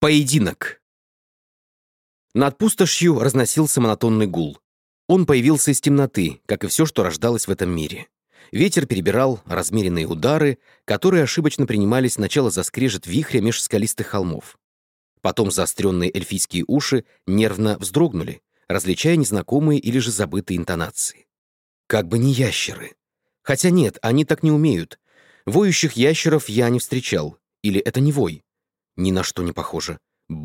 Поединок. Над пустошью разносился монотонный гул. Он появился из темноты, как и все, что рождалось в этом мире. Ветер перебирал размеренные удары, которые ошибочно принимались сначала за скрежет вихря меж скалистых холмов. Потом заостренные эльфийские уши нервно вздрогнули, различая незнакомые или же забытые интонации. Как бы не ящеры. Хотя нет, они так не умеют. Воющих ящеров я не встречал. Или это не вой? Ни на что не похоже.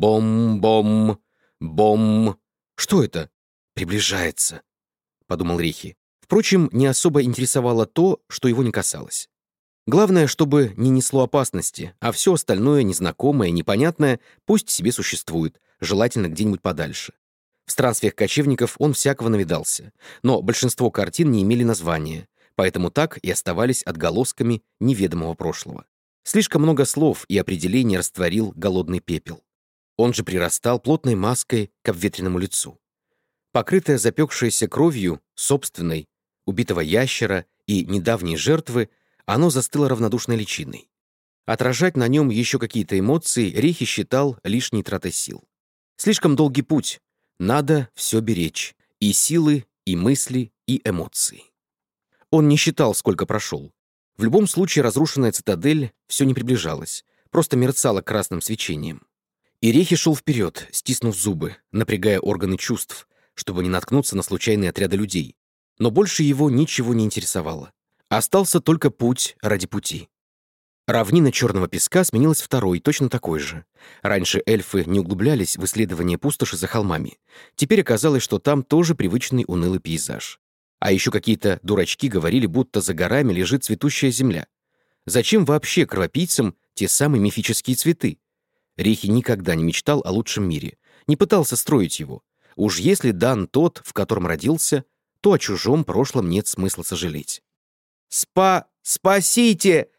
Бом-бом, бом. Что это? Приближается, подумал Рихи. Впрочем, не особо интересовало то, что его не касалось. Главное, чтобы не несло опасности, а все остальное, незнакомое, непонятное, пусть себе существует, желательно где-нибудь подальше. В странствиях кочевников он всякого навидался, но большинство картин не имели названия, поэтому так и оставались отголосками неведомого прошлого. Слишком много слов и определений растворил голодный пепел. Он же прирастал плотной маской к обветренному лицу. Покрытое запекшееся кровью собственной, убитого ящера и недавней жертвы, оно застыло равнодушной личиной. Отражать на нем еще какие-то эмоции Рихи считал лишней тратой сил. Слишком долгий путь. Надо все беречь. И силы, и мысли, и эмоции. Он не считал, сколько прошел. В любом случае разрушенная цитадель все не приближалась, просто мерцала красным свечением. И Рихи шел вперед, стиснув зубы, напрягая органы чувств, чтобы не наткнуться на случайные отряды людей. Но больше его ничего не интересовало. Остался только путь ради пути. Равнина черного песка сменилась второй, точно такой же. Раньше эльфы не углублялись в исследование пустоши за холмами. Теперь оказалось, что там тоже привычный унылый пейзаж. А еще какие-то дурачки говорили, будто за горами лежит цветущая земля. Зачем вообще кровопийцам те самые мифические цветы? Рихи никогда не мечтал о лучшем мире, не пытался строить его. Уж если дан тот, в котором родился, то о чужом прошлом нет смысла сожалеть. «Спасите!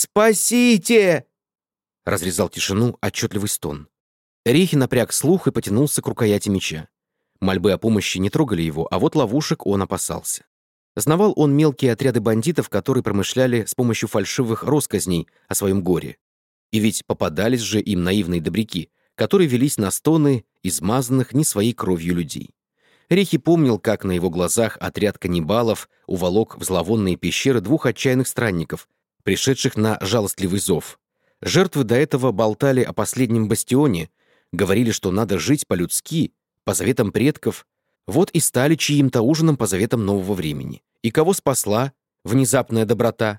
Спасите!» разрезал тишину отчетливый стон. Рихи напряг слух и потянулся к рукояти меча. Мольбы о помощи не трогали его, а вот ловушек он опасался. Знавал он мелкие отряды бандитов, которые промышляли с помощью фальшивых россказней о своем горе. И ведь попадались же им наивные добряки, которые велись на стоны измазанных не своей кровью людей. Рихи помнил, как на его глазах отряд каннибалов уволок в зловонные пещеры двух отчаянных странников, пришедших на жалостливый зов. Жертвы до этого болтали о последнем бастионе, говорили, что надо жить по-людски, по заветам предков, вот и стали чьим-то ужином по заветам нового времени. И кого спасла внезапная доброта?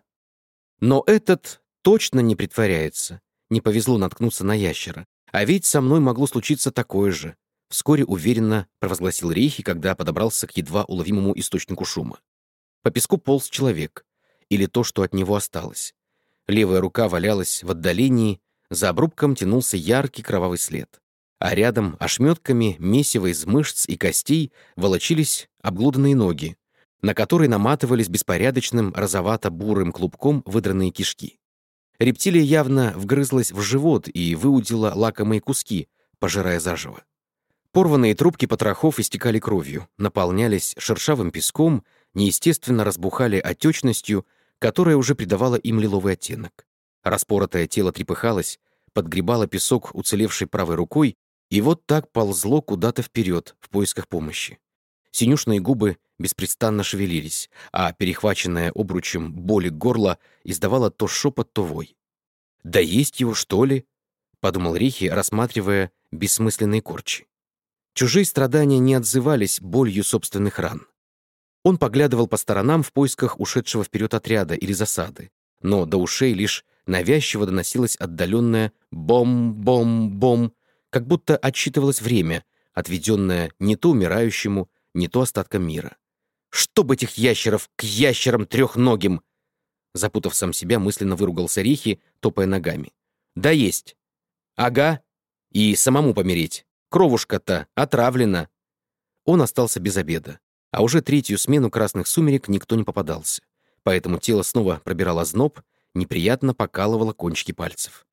Но этот точно не притворяется. Не повезло наткнуться на ящера. А ведь со мной могло случиться такое же. Вскоре уверенно провозгласил Рихи, когда подобрался к едва уловимому источнику шума. По песку полз человек. Или то, что от него осталось. Левая рука валялась в отдалении, за обрубком тянулся яркий кровавый след. А рядом ошметками месива из мышц и костей волочились обглоданные ноги, на которые наматывались беспорядочным розовато-бурым клубком выдранные кишки. Рептилия явно вгрызлась в живот и выудила лакомые куски, пожирая заживо. Порванные трубки потрохов истекали кровью, наполнялись шершавым песком, неестественно разбухали отечностью, которая уже придавала им лиловый оттенок. Распоротое тело трепыхалось, подгребало песок уцелевшей правой рукой, и вот так ползло куда-то вперед в поисках помощи. Синюшные губы беспрестанно шевелились, а перехваченная обручем боли горла издавала то шепот, то вой. «Да есть его, что ли?» — подумал Рихи, рассматривая бессмысленные корчи. Чужие страдания не отзывались болью собственных ран. Он поглядывал по сторонам в поисках ушедшего вперед отряда или засады, но до ушей лишь навязчиво доносилось отдаленное «бом-бом-бом», как будто отсчитывалось время, отведенное не то умирающему, не то остаткам мира. «Чтоб этих ящеров к ящерам трехногим!» Запутав сам себя, мысленно выругался Рихи, топая ногами. «Да есть! Ага! И самому помереть! Кровушка-то отравлена!» Он остался без обеда, а уже третью смену красных сумерек никто не попадался, поэтому тело снова пробирало озноб, неприятно покалывало кончики пальцев.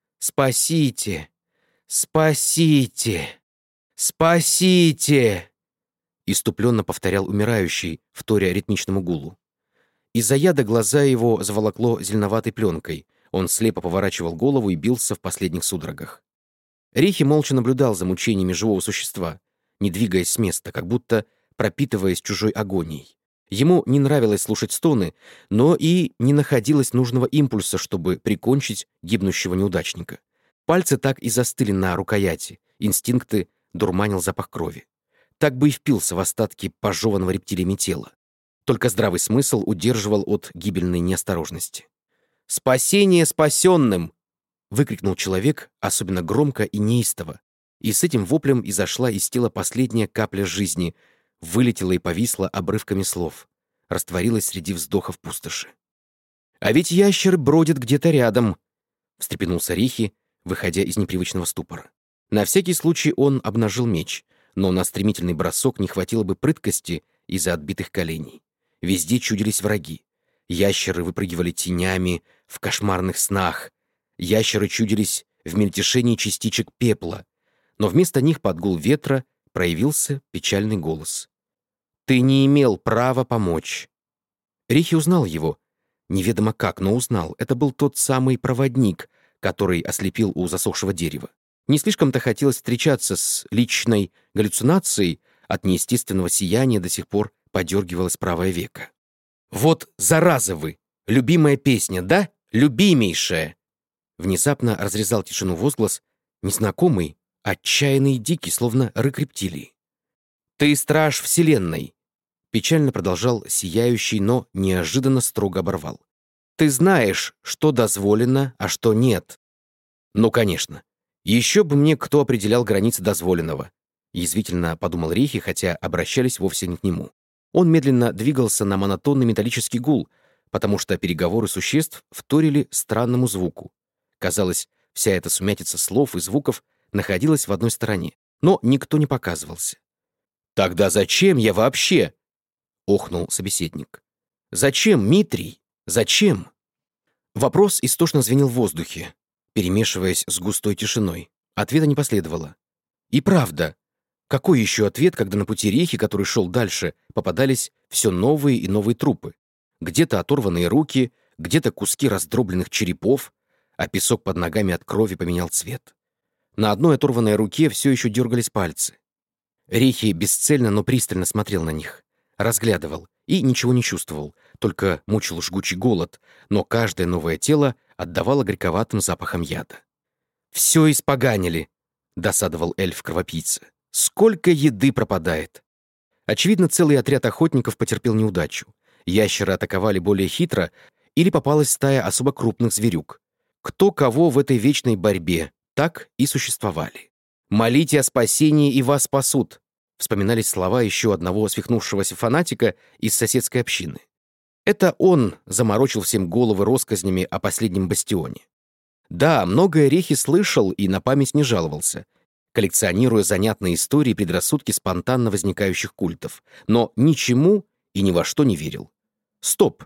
«Спасите! Спасите! Спасите!» Иступленно повторял умирающий, вторя ритмичному гулу. Из-за яда глаза его заволокло зеленоватой пленкой. Он слепо поворачивал голову и бился в последних судорогах. Рихи молча наблюдал за мучениями живого существа, не двигаясь с места, как будто пропитываясь чужой агонией. Ему не нравилось слушать стоны, но и не находилось нужного импульса, чтобы прикончить гибнущего неудачника. Пальцы так и застыли на рукояти, инстинкты дурманил запах крови. Так бы и впился в остатки пожеванного рептилиями тела. Только здравый смысл удерживал от гибельной неосторожности. «Спасение спасенным!» — выкрикнул человек, особенно громко и неистово. И с этим воплем изошла из тела последняя капля жизни, вылетела и повисла обрывками слов, растворилась среди вздохов пустоши. «А ведь ящеры бродят где-то рядом!» — встрепенулся Рихи, выходя из непривычного ступора. На всякий случай он обнажил меч, но на стремительный бросок не хватило бы прыткости из-за отбитых коленей. Везде чудились враги. Ящеры выпрыгивали тенями в кошмарных снах. Ящеры чудились в мельтешении частичек пепла. Но вместо них под гул ветра проявился печальный голос. «Ты не имел права помочь». Рихи узнал его. Неведомо как, но узнал. Это был тот самый проводник, который ослепил у засохшего дерева. Не слишком-то хотелось встречаться с личной галлюцинацией, от неестественного сияния до сих пор подергивалось правое веко. «Вот зараза вы! Любимая песня, да? Любимейшая!» Внезапно разрезал тишину возглас, незнакомый, отчаянный и дикий, словно рык рептилии. «Ты страж вселенной!» Печально продолжал сияющий, но неожиданно строго оборвал. «Ты знаешь, что дозволено, а что нет». «Ну, конечно. Еще бы мне кто определял границы дозволенного», язвительно подумал Рихи, хотя обращались вовсе не к нему. Он медленно двигался на монотонный металлический гул, потому что переговоры существ вторили странному звуку. Казалось, вся эта сумятица слов и звуков находилась в одной стороне, но никто не показывался. «Тогда зачем я вообще?» — охнул собеседник. «Зачем, Митрий? Зачем?» Вопрос истошно звенел в воздухе, перемешиваясь с густой тишиной. Ответа не последовало. И правда, какой еще ответ, когда на пути Рихи, который шел дальше, попадались все новые и новые трупы? Где-то оторванные руки, где-то куски раздробленных черепов, а песок под ногами от крови поменял цвет. На одной оторванной руке все еще дергались пальцы. Рихи бесцельно, но пристально смотрел на них, разглядывал и ничего не чувствовал, только мучил жгучий голод, но каждое новое тело отдавало горьковатым запахом яда. «Все испоганили», — досадовал эльф-кровопийца. «Сколько еды пропадает!» Очевидно, целый отряд охотников потерпел неудачу. Ящеры атаковали более хитро или попалась стая особо крупных зверюк. Кто кого в этой вечной борьбе, так и существовали. «Молите о спасении, и вас спасут», — вспоминались слова еще одного свихнувшегося фанатика из соседской общины. Это он заморочил всем головы россказнями о последнем бастионе. Да, многое Рихи слышал и на память не жаловался, коллекционируя занятные истории и предрассудки спонтанно возникающих культов, но ничему и ни во что не верил. «Стоп!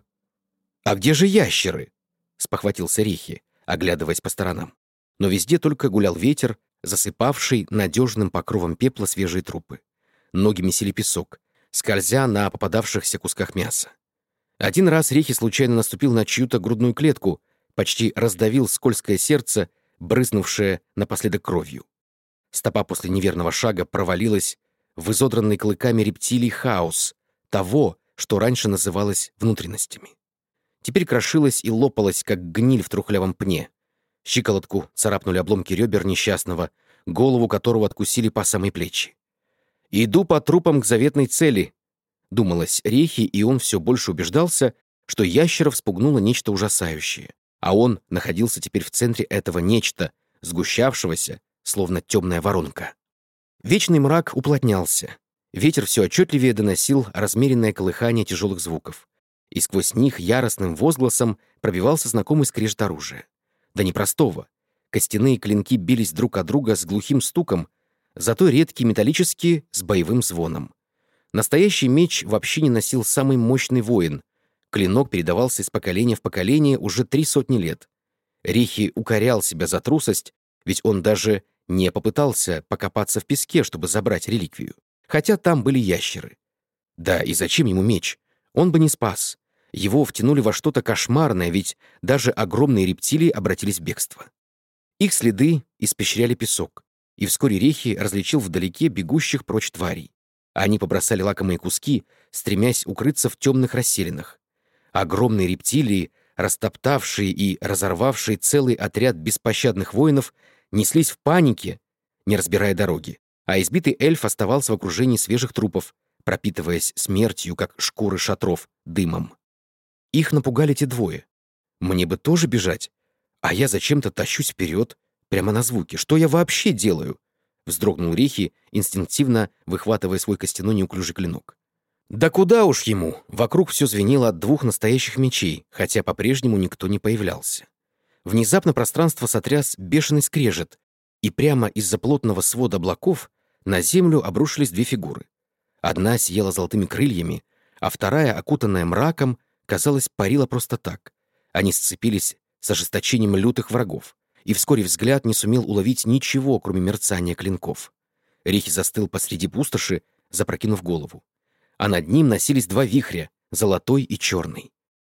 А где же ящеры?» — спохватился Рихи, оглядываясь по сторонам. Но везде только гулял ветер, засыпавший надежным покровом пепла свежие трупы. Ноги месили песок, скользя на попадавшихся кусках мяса. Один раз Рихи случайно наступил на чью-то грудную клетку, почти раздавил скользкое сердце, брызнувшее напоследок кровью. Стопа после неверного шага провалилась в изодранный клыками рептилий хаос, того, что раньше называлось внутренностями. Теперь крошилась и лопалась, как гниль в трухлявом пне. Щиколотку царапнули обломки ребер несчастного, голову которого откусили по самые плечи. «Иду по трупам к заветной цели», — думалось Рихи, и он все больше убеждался, что ящеров спугнуло нечто ужасающее, а он находился теперь в центре этого нечто, сгущавшегося, словно темная воронка. Вечный мрак уплотнялся. Ветер все отчетливее доносил размеренное колыхание тяжелых звуков, и сквозь них яростным возгласом пробивался знакомый скрежет оружия. Да непростого. Костяные клинки бились друг от друга с глухим стуком, зато редкие металлические с боевым звоном. Настоящий меч вообще не носил самый мощный воин. Клинок передавался из поколения в поколение уже 300 лет. Рихи укорял себя за трусость, ведь он даже не попытался покопаться в песке, чтобы забрать реликвию. Хотя там были ящеры. Да и зачем ему меч? Он бы не спас. Его втянули во что-то кошмарное, ведь даже огромные рептилии обратились в бегство. Их следы испещряли песок. и вскоре Рехи различил вдалеке бегущих прочь тварей. Они побросали лакомые куски, стремясь укрыться в темных расселинах. Огромные рептилии, растоптавшие и разорвавшие целый отряд беспощадных воинов, неслись в панике, не разбирая дороги, а избитый эльф оставался в окружении свежих трупов, пропитываясь смертью, как шкуры шатров, дымом. Их напугали те двое. Мне бы тоже бежать, а я зачем-то тащусь вперед, прямо на звуки. Что я вообще делаю? Вздрогнул Рехи, инстинктивно выхватывая свой костяной неуклюжий клинок. Да куда уж ему! Вокруг все звенело от двух настоящих мечей, хотя по-прежнему никто не появлялся. Внезапно пространство сотряс бешеный скрежет, и прямо из-за плотного свода облаков на землю обрушились две фигуры. Одна сияла золотыми крыльями, а вторая, окутанная мраком, казалось, парила просто так. Они сцепились с ожесточением лютых врагов, и вскоре взгляд не сумел уловить ничего, кроме мерцания клинков. Рехи застыл посреди пустоши, запрокинув голову. А над ним носились два вихря, золотой и черный.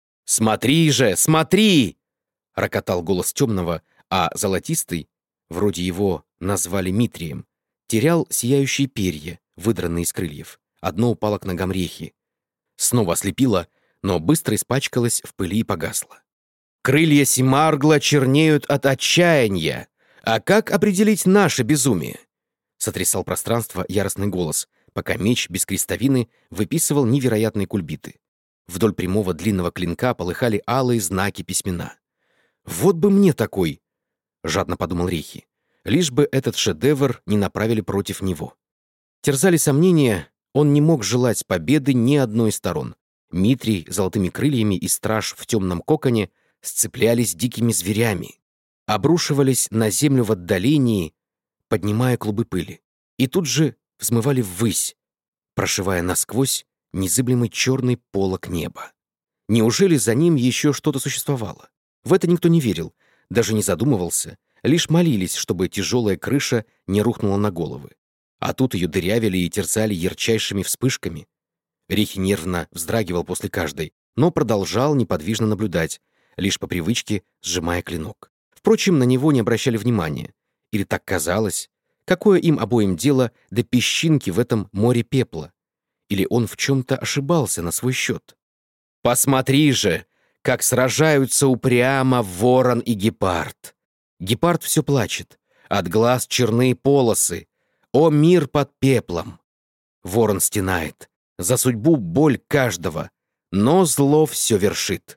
«Смотри же, смотри!» — рокотал голос темного, а золотистый, вроде его назвали Митрием, терял сияющие перья, выдранные из крыльев. Одно упало к ногам Рехи. Снова ослепило, но быстро испачкалось в пыли и погасло. «Крылья Симаргла чернеют от отчаяния! А как определить наше безумие?» — сотрясал пространство яростный голос, пока меч без крестовины выписывал невероятные кульбиты. Вдоль прямого длинного клинка полыхали алые знаки письмена. «Вот бы мне такой!» — жадно подумал Рехи. Лишь бы этот шедевр не направили против него. Терзали сомнения, он не мог желать победы ни одной из сторон. Митрий золотыми крыльями и страж в темном коконе сцеплялись дикими зверями, обрушивались на землю в отдалении, поднимая клубы пыли, и тут же взмывали ввысь, прошивая насквозь незыблемый черный полог неба. Неужели за ним еще что-то существовало? В это никто не верил, даже не задумывался, лишь молились, чтобы тяжелая крыша не рухнула на головы. А тут ее дырявили и терзали ярчайшими вспышками. Рехи нервно вздрагивал после каждой, но продолжал неподвижно наблюдать, лишь по привычке сжимая клинок. Впрочем, на него не обращали внимания. Или так казалось, какое им обоим дело до песчинки в этом море пепла? Или он в чем-то ошибался на свой счет? «Посмотри же, как сражаются упрямо ворон и гепард!» Гепард все плачет, от глаз черные полосы. О, мир под пеплом! Ворон стенает, за судьбу боль каждого, но зло все вершит.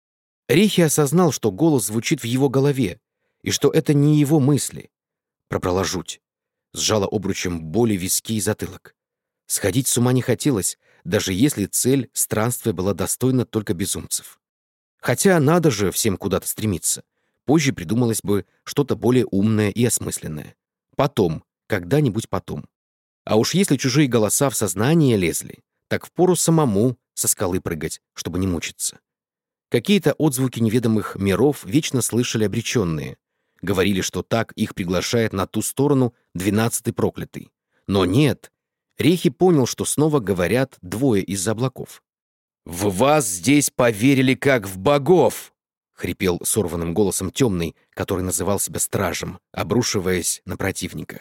Рехи осознал, что голос звучит в его голове, и что это не его мысли. Пробрала жуть. Сжала обручем боли виски и затылок. Сходить с ума не хотелось, даже если цель странствия была достойна только безумцев. Хотя надо же всем куда-то стремиться. Позже придумалось бы что-то более умное и осмысленное. Потом, когда-нибудь потом. А уж если чужие голоса в сознание лезли, так впору самому со скалы прыгать, чтобы не мучиться. Какие-то отзвуки неведомых миров вечно слышали обреченные. Говорили, что так их приглашает на ту сторону 12-й проклятый. Но нет. Рехи понял, что снова говорят двое из-за облаков. «В вас здесь поверили, как в богов!» — хрипел сорванным голосом темный, который называл себя стражем, обрушиваясь на противника.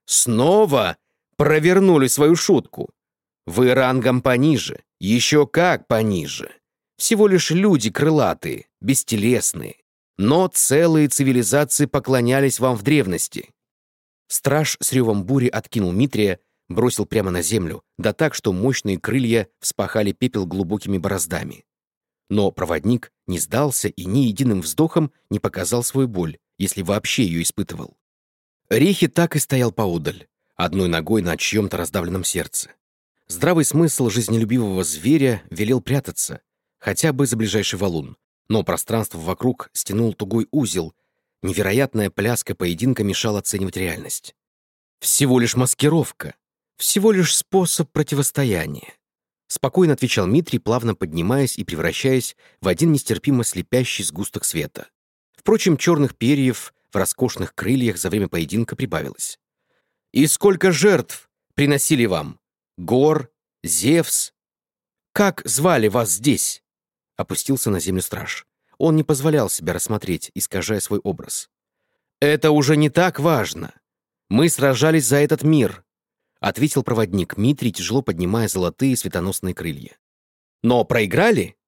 «Снова провернули свою шутку! Вы рангом пониже, еще как пониже! Всего лишь люди крылатые, бестелесные, но целые цивилизации поклонялись вам в древности!» Страж с ревом бури откинул Митрия, бросил прямо на землю, да так, что мощные крылья вспахали пепел глубокими бороздами. Но проводник не сдался и ни единым вздохом не показал свою боль, если вообще ее испытывал. Рехи так и стоял поодаль, одной ногой на чьем-то раздавленном сердце. Здравый смысл жизнелюбивого зверя велел прятаться, хотя бы за ближайший валун, но пространство вокруг стянул тугой узел, невероятная пляска поединка мешала оценивать реальность. Всего лишь маскировка, всего лишь способ противостояния. Спокойно отвечал Митрий, плавно поднимаясь и превращаясь в один нестерпимо слепящий сгусток света. Впрочем, черных перьев в роскошных крыльях за время поединка прибавилось. «И сколько жертв приносили вам? Гор, Зевс? Как звали вас здесь?» Опустился на землю страж. Он не позволял себя рассмотреть, искажая свой образ. «Это уже не так важно. Мы сражались за этот мир», — ответил проводник Митрий, тяжело поднимая золотые светоносные крылья. «Но проиграли?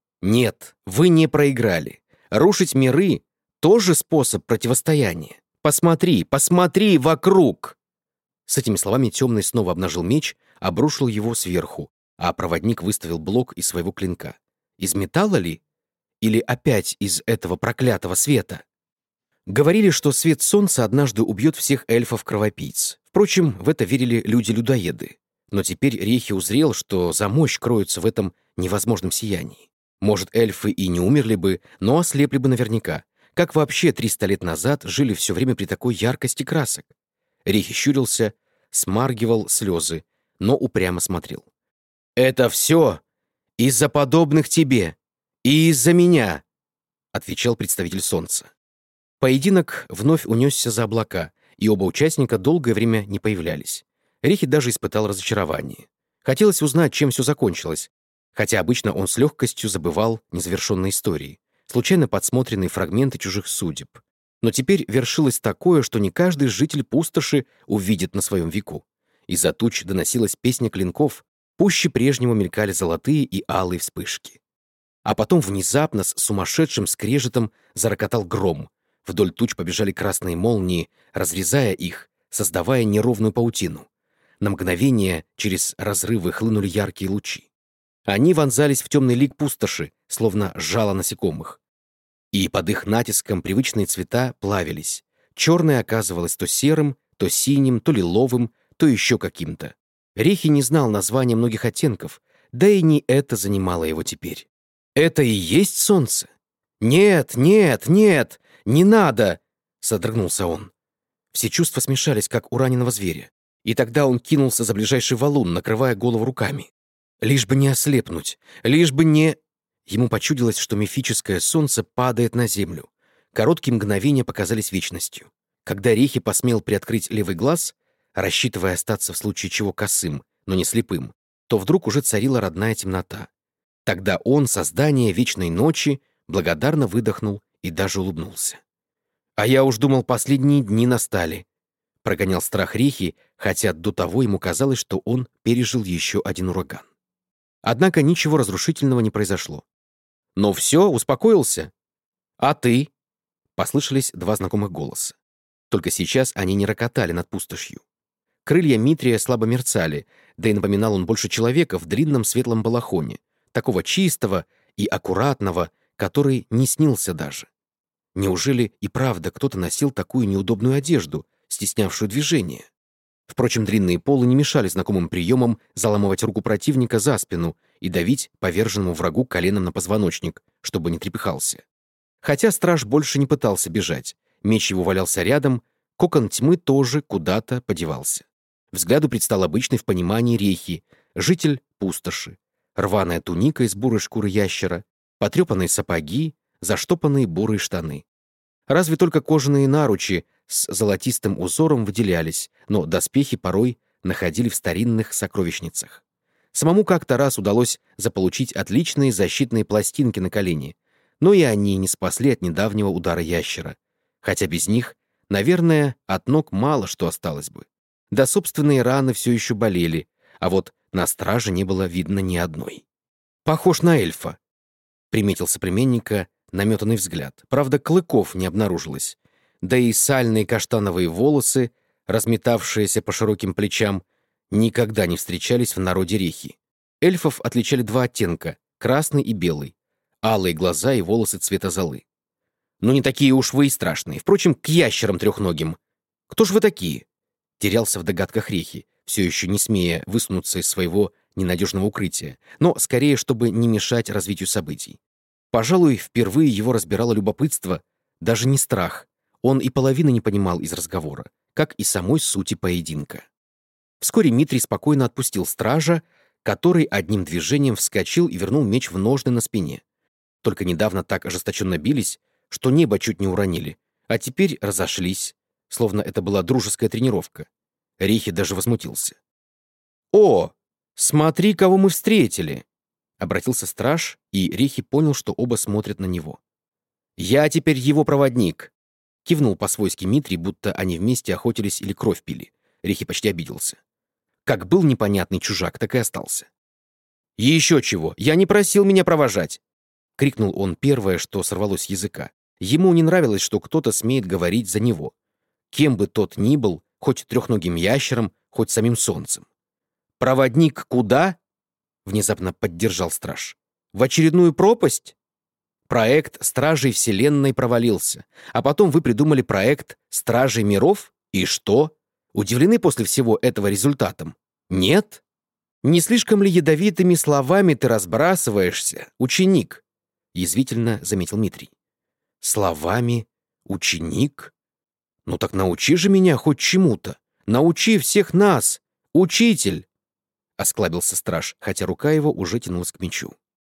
Нет, вы не проиграли. Рушить миры — тоже способ противостояния. Посмотри, посмотри вокруг!» С этими словами Темный снова обнажил меч, обрушил его сверху, а проводник выставил блок из своего клинка. Из металла ли? Или опять из этого проклятого света? Говорили, что свет солнца однажды убьет всех эльфов-кровопийц. Впрочем, в это верили люди-людоеды. Но теперь Рехи узрел, что за мощь кроется в этом невозможном сиянии. Может, эльфы и не умерли бы, но ослепли бы наверняка. Как вообще 300 лет назад жили все время при такой яркости красок? Рехи щурился, смаргивал слезы, но упрямо смотрел. «Это все из-за подобных тебе и из-за меня», — отвечал представитель солнца. Поединок вновь унесся за облака, и оба участника долгое время не появлялись. Рихи даже испытал разочарование. Хотелось узнать, чем все закончилось, хотя обычно он с легкостью забывал незавершенные истории, случайно подсмотренные фрагменты чужих судеб. Но теперь вершилось такое, что не каждый житель пустоши увидит на своем веку. Из-за туч доносилась песня клинков, пуще прежнего мелькали золотые и алые вспышки. А потом внезапно с сумасшедшим скрежетом зарокотал гром. Вдоль туч побежали красные молнии, разрезая их, создавая неровную паутину. На мгновение через разрывы хлынули яркие лучи. Они вонзались в темный лик пустоши, словно жало насекомых. И под их натиском привычные цвета плавились. Черное оказывалось то серым, то синим, то лиловым, то еще каким-то. Рехи не знал названия многих оттенков, да и не это занимало его теперь. «Это и есть солнце? Нет, нет, нет! Не надо!» — содрогнулся он. Все чувства смешались, как у раненого зверя. И тогда он кинулся за ближайший валун, накрывая голову руками. Лишь бы не ослепнуть, лишь бы не... Ему почудилось, что мифическое солнце падает на землю. Короткие мгновения показались вечностью. Когда Рехи посмел приоткрыть левый глаз, рассчитывая остаться в случае чего косым, но не слепым, то вдруг уже царила родная темнота. Тогда он, создание вечной ночи, благодарно выдохнул и даже улыбнулся. «А я уж думал, последние дни настали», — прогонял страх Рехи, хотя до того ему казалось, что он пережил еще один ураган. Однако ничего разрушительного не произошло. «Ну все, успокоился? А ты?» — послышались два знакомых голоса. Только сейчас они не рокотали над пустошью. Крылья Митрия слабо мерцали, да и напоминал он больше человека в длинном светлом балахоне, такого чистого и аккуратного, который не снился даже. Неужели и правда кто-то носил такую неудобную одежду, стеснявшую движение? Впрочем, длинные полы не мешали знакомым приемам заламывать руку противника за спину и давить поверженному врагу коленом на позвоночник, чтобы не трепыхался. Хотя страж больше не пытался бежать, меч его валялся рядом, кокон тьмы тоже куда-то подевался. Взгляду предстал обычный в понимании Рехи, житель пустоши, рваная туника из бурой шкуры ящера, потрепанные сапоги, заштопанные бурые штаны. Разве только кожаные наручи с золотистым узором выделялись, но доспехи порой находили в старинных сокровищницах. Самому как-то раз удалось заполучить отличные защитные пластинки на колени, но и они не спасли от недавнего удара ящера, хотя без них, наверное, от ног мало что осталось бы. Да собственные раны все еще болели, а вот на страже не было видно ни одной. «Похож на эльфа», — приметил соплеменника наметанный взгляд. Правда, клыков не обнаружилось. Да и сальные каштановые волосы, разметавшиеся по широким плечам, никогда не встречались в народе Рехи. Эльфов отличали два оттенка — красный и белый, алые глаза и волосы цвета золы. Ну, не такие уж вы и страшные. Впрочем, к ящерам трехногим. Кто ж вы такие? Терялся в догадках Рехи, все еще не смея высунуться из своего ненадежного укрытия, но скорее, чтобы не мешать развитию событий. Пожалуй, впервые его разбирало любопытство, даже не страх. Он и половины не понимал из разговора, как и самой сути поединка. Вскоре Митрий спокойно отпустил стража, который одним движением вскочил и вернул меч в ножны на спине. Только недавно так ожесточенно бились, что небо чуть не уронили, а теперь разошлись, словно это была дружеская тренировка. Рехи даже возмутился. «О, смотри, кого мы встретили!» Обратился страж, и Рехи понял, что оба смотрят на него. «Я теперь его проводник. Кивнул по-свойски Митрий, будто они вместе охотились или кровь пили. Рехи почти обиделся. Как был непонятный чужак, так и остался. «Еще чего! Я не просил меня провожать!» — крикнул он первое, что сорвалось с языка. Ему не нравилось, что кто-то смеет говорить за него. Кем бы тот ни был, хоть трехногим ящером, хоть самим солнцем. «Проводник куда?» — внезапно поддержал страж. «В очередную пропасть?» Проект Стражей Вселенной провалился. А потом вы придумали проект Стражей Миров? И что? Удивлены после всего этого результатом? Нет? Не слишком ли ядовитыми словами ты разбрасываешься, ученик? Язвительно заметил Митрий. Словами? Ученик? Ну так научи же меня хоть чему-то. Научи всех нас. Учитель! Осклабился страж, хотя рука его уже тянулась к мечу.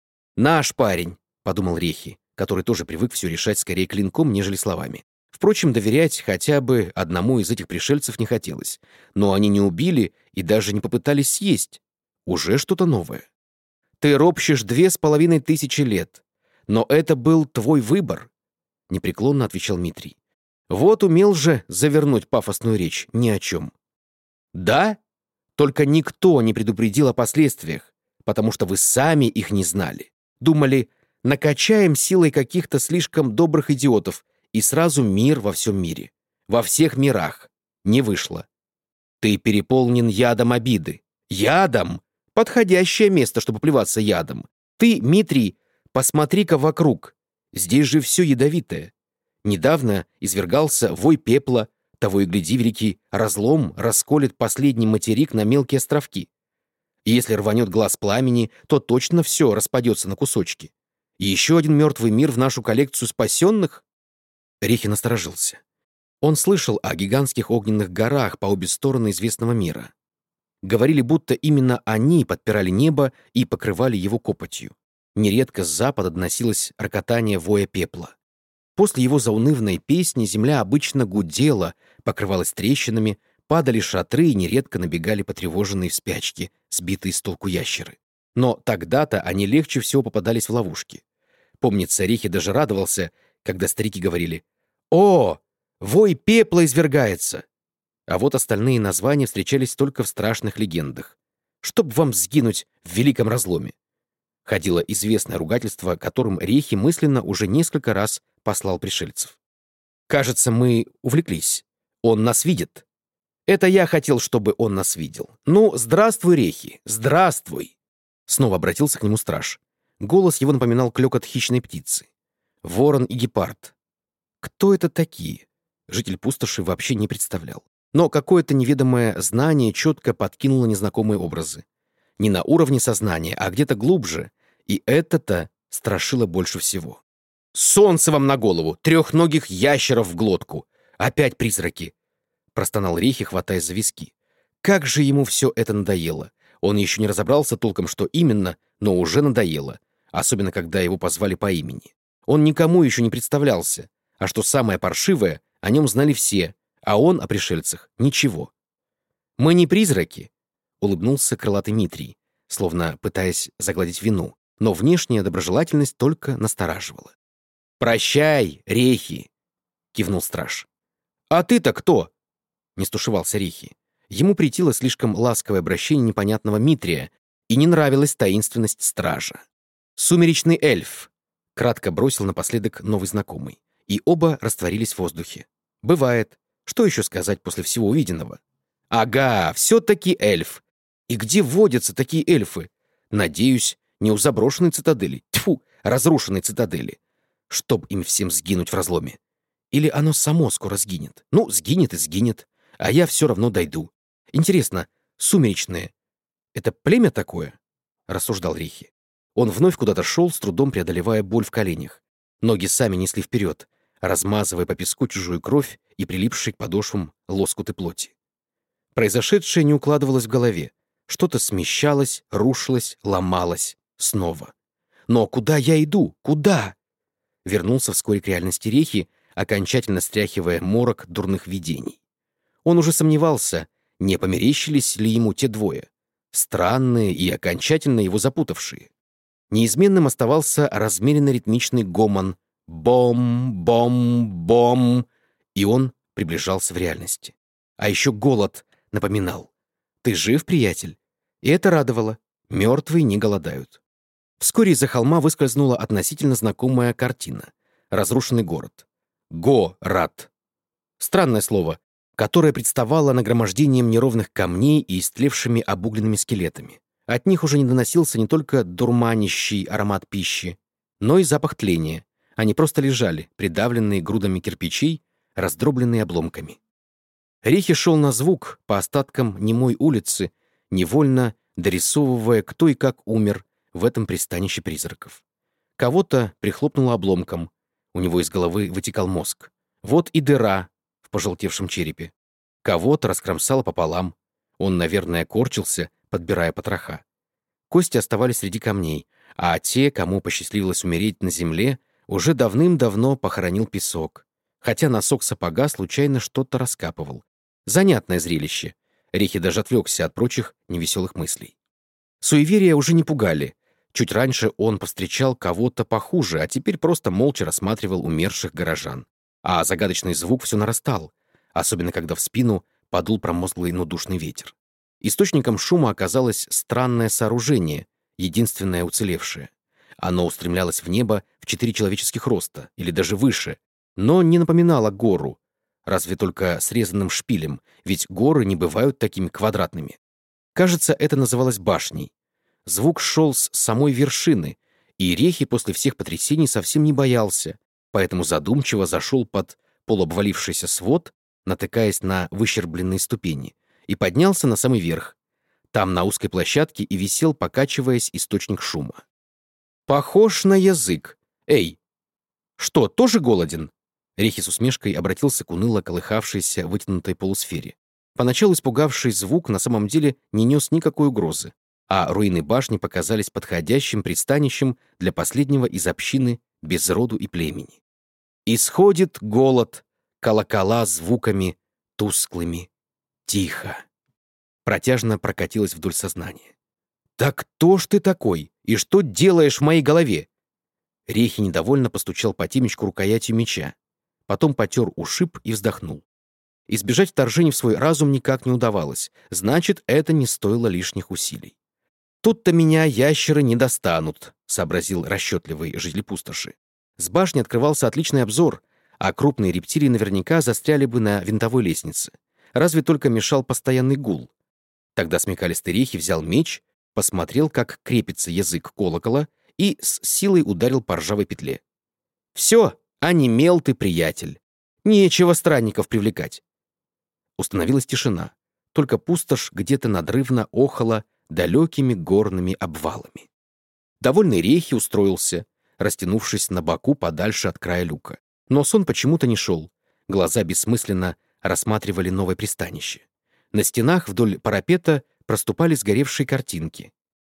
Наш парень. — подумал Рехи, который тоже привык все решать скорее клинком, нежели словами. Впрочем, доверять хотя бы одному из этих пришельцев не хотелось. Но они не убили и даже не попытались съесть. Уже что-то новое. «Ты ропщешь 2500 лет. Но это был твой выбор», — непреклонно отвечал Митрий. «Вот умел же завернуть пафосную речь ни о чем». «Да? Только никто не предупредил о последствиях, потому что вы сами их не знали. Думали, накачаем силой каких-то слишком добрых идиотов, и сразу мир во всем мире. Во всех мирах. Не вышло. Ты переполнен ядом обиды. Ядом? Подходящее место, чтобы плеваться ядом. Ты, Митрий, посмотри-ка вокруг. Здесь же все ядовитое. Недавно извергался вой пепла, того и гляди, великий разлом расколет последний материк на мелкие островки. И если рванет глаз пламени, то точно все распадется на кусочки. И еще один мертвый мир в нашу коллекцию спасенных? Рехи насторожился. Он слышал о гигантских огненных горах по обе стороны известного мира. Говорили, будто именно они подпирали небо и покрывали его копотью. Нередко с запада доносилось рокотание воя пепла. После его заунывной песни земля обычно гудела, покрывалась трещинами, падали шатры и нередко набегали потревоженные в спячке, сбитые с толку ящеры. Но тогда-то они легче всего попадались в ловушки. Помнится, Рехи даже радовался, когда старики говорили: «О, вой пепла извергается!» А вот остальные названия встречались только в страшных легендах. «Чтоб вам сгинуть в великом разломе!» Ходило известное ругательство, которым Рехи мысленно уже несколько раз послал пришельцев. «Кажется, мы увлеклись. Он нас видит». «Это я хотел, чтобы он нас видел. Ну, здравствуй, Рехи, здравствуй!» Снова обратился к нему страж. Голос его напоминал клёкот хищной птицы. Ворон и гепард. Кто это такие? Житель пустоши вообще не представлял. Но какое-то неведомое знание четко подкинуло незнакомые образы. Не на уровне сознания, а где-то глубже. И это-то страшило больше всего. «Солнце вам на голову! Трехногих ящеров в глотку! Опять призраки!» Простонал Рехи, хватаясь за виски. Как же ему все это надоело! Он еще не разобрался толком, что именно, но уже надоело, особенно когда его позвали по имени. Он никому еще не представлялся, а что самое паршивое, о нем знали все, а он о пришельцах — ничего. «Мы не призраки», — улыбнулся крылатый Митрий, словно пытаясь загладить вину, но внешняя доброжелательность только настораживала. «Прощай, Рехи», — кивнул страж. «А ты-то кто?» — не стушевался Рехи. Ему претило слишком ласковое обращение непонятного Митрия, и не нравилась таинственность стража. «Сумеречный эльф», — кратко бросил напоследок новый знакомый, и оба растворились в воздухе. «Бывает. Что еще сказать после всего увиденного?» «Ага, все-таки эльф. И где водятся такие эльфы? Надеюсь, не у заброшенной цитадели. Тьфу, разрушенной цитадели. Чтоб им всем сгинуть в разломе. Или оно само скоро сгинет. Ну, сгинет и сгинет. А я все равно дойду. Интересно, сумеречные — это племя такое?» — рассуждал Рехи. Он вновь куда-то шел, с трудом преодолевая боль в коленях. Ноги сами несли вперед, размазывая по песку чужую кровь и прилипшие к подошвам лоскуты плоти. Произошедшее не укладывалось в голове. Что-то смещалось, рушилось, ломалось. Снова. «Но куда я иду? Куда?» Вернулся вскоре к реальности Рехи, окончательно стряхивая морок дурных видений. Он уже сомневался, не померещились ли ему те двое, странные и окончательно его запутавшие. Неизменным оставался размеренно ритмичный гомон «бом-бом-бом», И он приближался в реальности. А еще голод напоминал: «Ты жив, приятель?» И это радовало. Мертвые не голодают. Вскоре из-за холма выскользнула относительно знакомая картина. Разрушенный город. Го-рад. Странное слово, которое представало нагромождением неровных камней и истлевшими обугленными скелетами. От них уже не доносился не только дурманящий аромат пищи, но и запах тления. Они просто лежали, придавленные грудами кирпичей, раздробленные обломками. Рихи шел на звук по остаткам немой улицы, невольно дорисовывая, кто и как умер в этом пристанище призраков. Кого-то прихлопнуло обломком, у него из головы вытекал мозг. Вот и дыра в пожелтевшем черепе. Кого-то раскромсало пополам. Он, наверное, корчился, подбирая потроха. Кости оставались среди камней, а те, кому посчастливилось умереть на земле, уже давным-давно похоронил песок. Хотя носок сапога случайно что-то раскапывал. Занятное зрелище. Рихи даже отвлекся от прочих невеселых мыслей. Суеверия уже не пугали. Чуть раньше он повстречал кого-то похуже, а теперь просто молча рассматривал умерших горожан. А загадочный звук все нарастал, особенно когда в спину подул промозглый, но душный ветер. Источником шума оказалось странное сооружение, единственное уцелевшее. Оно устремлялось в небо в 4 человеческих роста, или даже выше, но не напоминало гору, разве только срезанным шпилем, ведь горы не бывают такими квадратными. Кажется, это называлось башней. Звук шел с самой вершины, и Рехи после всех потрясений совсем не боялся, поэтому задумчиво зашел под полуобвалившийся свод, натыкаясь на выщербленные ступени, и поднялся на самый верх. Там на узкой площадке и висел, покачиваясь, источник шума. «Похож на язык. Эй, что, тоже голоден?» Рехи с усмешкой обратился к уныло колыхавшейся вытянутой полусфере. Поначалу испугавший звук на самом деле не нес никакой угрозы, а руины башни показались подходящим пристанищем для последнего из общины без роду и племени. «Исходит голод, колокола звуками тусклыми. Тихо». Протяжно прокатилось вдоль сознания. «Так кто ж ты такой? И что делаешь в моей голове?» Рехи недовольно постучал по темечку рукоятью меча, потом потер ушиб и вздохнул. Избежать вторжения в свой разум никак не удавалось, значит, это не стоило лишних усилий. «Тут-то меня ящеры не достанут», — сообразил расчетливый житель пустоши. С башни открывался отличный обзор, а крупные рептилии наверняка застряли бы на винтовой лестнице. Разве только мешал постоянный гул. Тогда смекалистый Рехи взял меч, посмотрел, как крепится язык колокола, и с силой ударил по ржавой петле. «Все, онемел ты, приятель. Нечего странников привлекать». Установилась тишина. Только пустошь где-то надрывно охала далекими горными обвалами. Довольный Рехи устроился, растянувшись на боку подальше от края люка. Но сон почему-то не шел. Глаза бессмысленно рассматривали новое пристанище. На стенах вдоль парапета проступали сгоревшие картинки.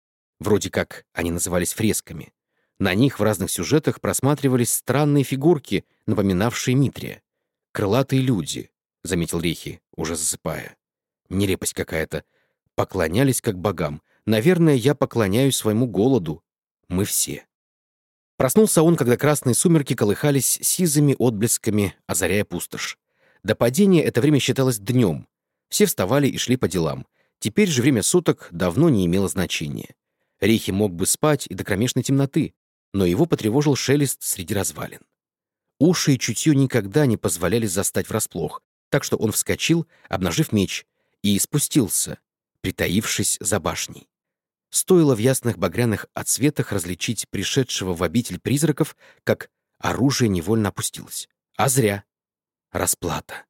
Вроде как они назывались фресками. На них в разных сюжетах просматривались странные фигурки, напоминавшие Митрия. «Крылатые люди», — заметил Рехи, уже засыпая. «Нелепость какая-то. Поклонялись как богам. Наверное, я поклоняюсь своему голоду. Мы все». Проснулся он, когда красные сумерки колыхались сизыми отблесками, озаряя пустошь. До падения это время считалось днем. Все вставали и шли по делам. Теперь же время суток давно не имело значения. Рехи мог бы спать и до кромешной темноты, но его потревожил шелест среди развалин. Уши и чутье никогда не позволяли застать врасплох, так что он вскочил, обнажив меч, и спустился, притаившись за башней. Стоило в ясных багряных отсветах различить пришедшего в обитель призраков, как оружие невольно опустилось. А зря. Расплата.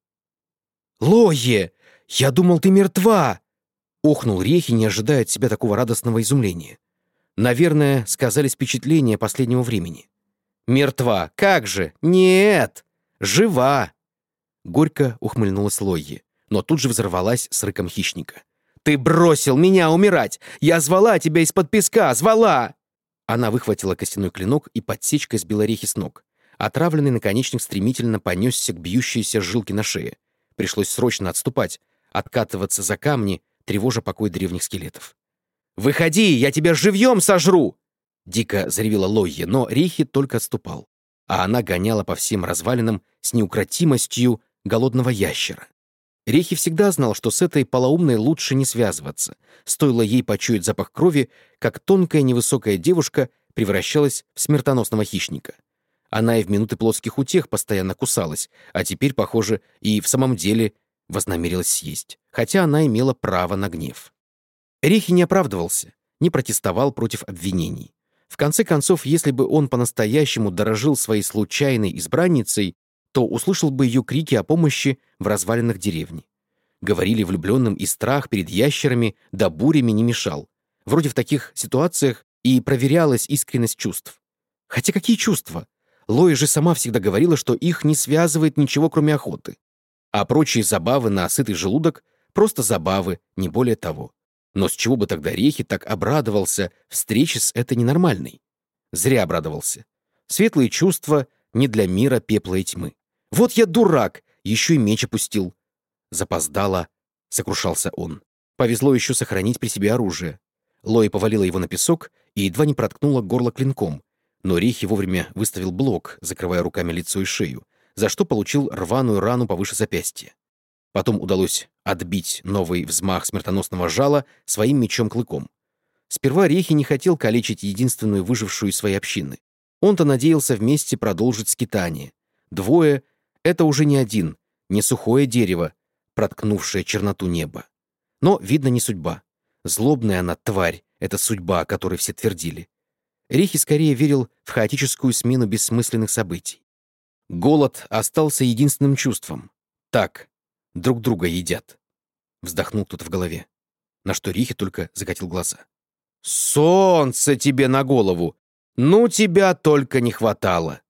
«Лое! Я думал, ты мертва!» — охнул Рехи, не ожидая от себя такого радостного изумления. Наверное, сказались впечатления последнего времени. «Мертва! Как же! Нет! Жива!» Горько ухмыльнулась Лойе, но тут же взорвалась с рыком хищника. «Ты бросил меня умирать! Я звала тебя из-под песка! Звала!» Она выхватила костяной клинок и подсечкой сбила Рехи с ног. Отравленный наконечник стремительно понесся к бьющейся жилке на шее. Пришлось срочно отступать, откатываться за камни, тревожа покой древних скелетов. «Выходи, я тебя живьем сожру!» Дико заревела Лойе, но Рехи только отступал, а она гоняла по всем развалинам с неукротимостью голодного ящера. Рехи всегда знал, что с этой полоумной лучше не связываться. Стоило ей почуять запах крови, как тонкая невысокая девушка превращалась в смертоносного хищника. Она и в минуты плотских утех постоянно кусалась, а теперь, похоже, и в самом деле вознамерилась съесть, хотя она имела право на гнев. Рехи не оправдывался, не протестовал против обвинений. В конце концов, если бы он по-настоящему дорожил своей случайной избранницей, то услышал бы ее крики о помощи в развалинах деревни. Говорили влюбленным, и страх перед ящерами да бурями не мешал. Вроде в таких ситуациях и проверялась искренность чувств. Хотя какие чувства? Лоя же сама всегда говорила, что их не связывает ничего, кроме охоты. А прочие забавы на сытый желудок — просто забавы, не более того. Но с чего бы тогда Рехи так обрадовался встрече с этой ненормальной? Зря обрадовался. Светлые чувства не для мира пепла и тьмы. «Вот я дурак! Еще и меч опустил!» Запоздало, сокрушался он. Повезло еще сохранить при себе оружие. Лоя повалила его на песок и едва не проткнула горло клинком, но Рехи вовремя выставил блок, закрывая руками лицо и шею, за что получил рваную рану повыше запястья. Потом удалось отбить новый взмах смертоносного жала своим мечом-клыком. Сперва Рехи не хотел калечить единственную выжившую из своей общины. Он-то надеялся вместе продолжить скитание. Двое — это уже не один, не сухое дерево, проткнувшее черноту неба. Но, видно, не судьба. Злобная она тварь, это судьба, о которой все твердили. Рехи скорее верил в хаотическую смену бессмысленных событий. Голод остался единственным чувством. Так, друг друга едят. Вздохнул кто-то в голове, на что Рехи только закатил глаза. «Солнце тебе на голову! Ну, тебя только не хватало!»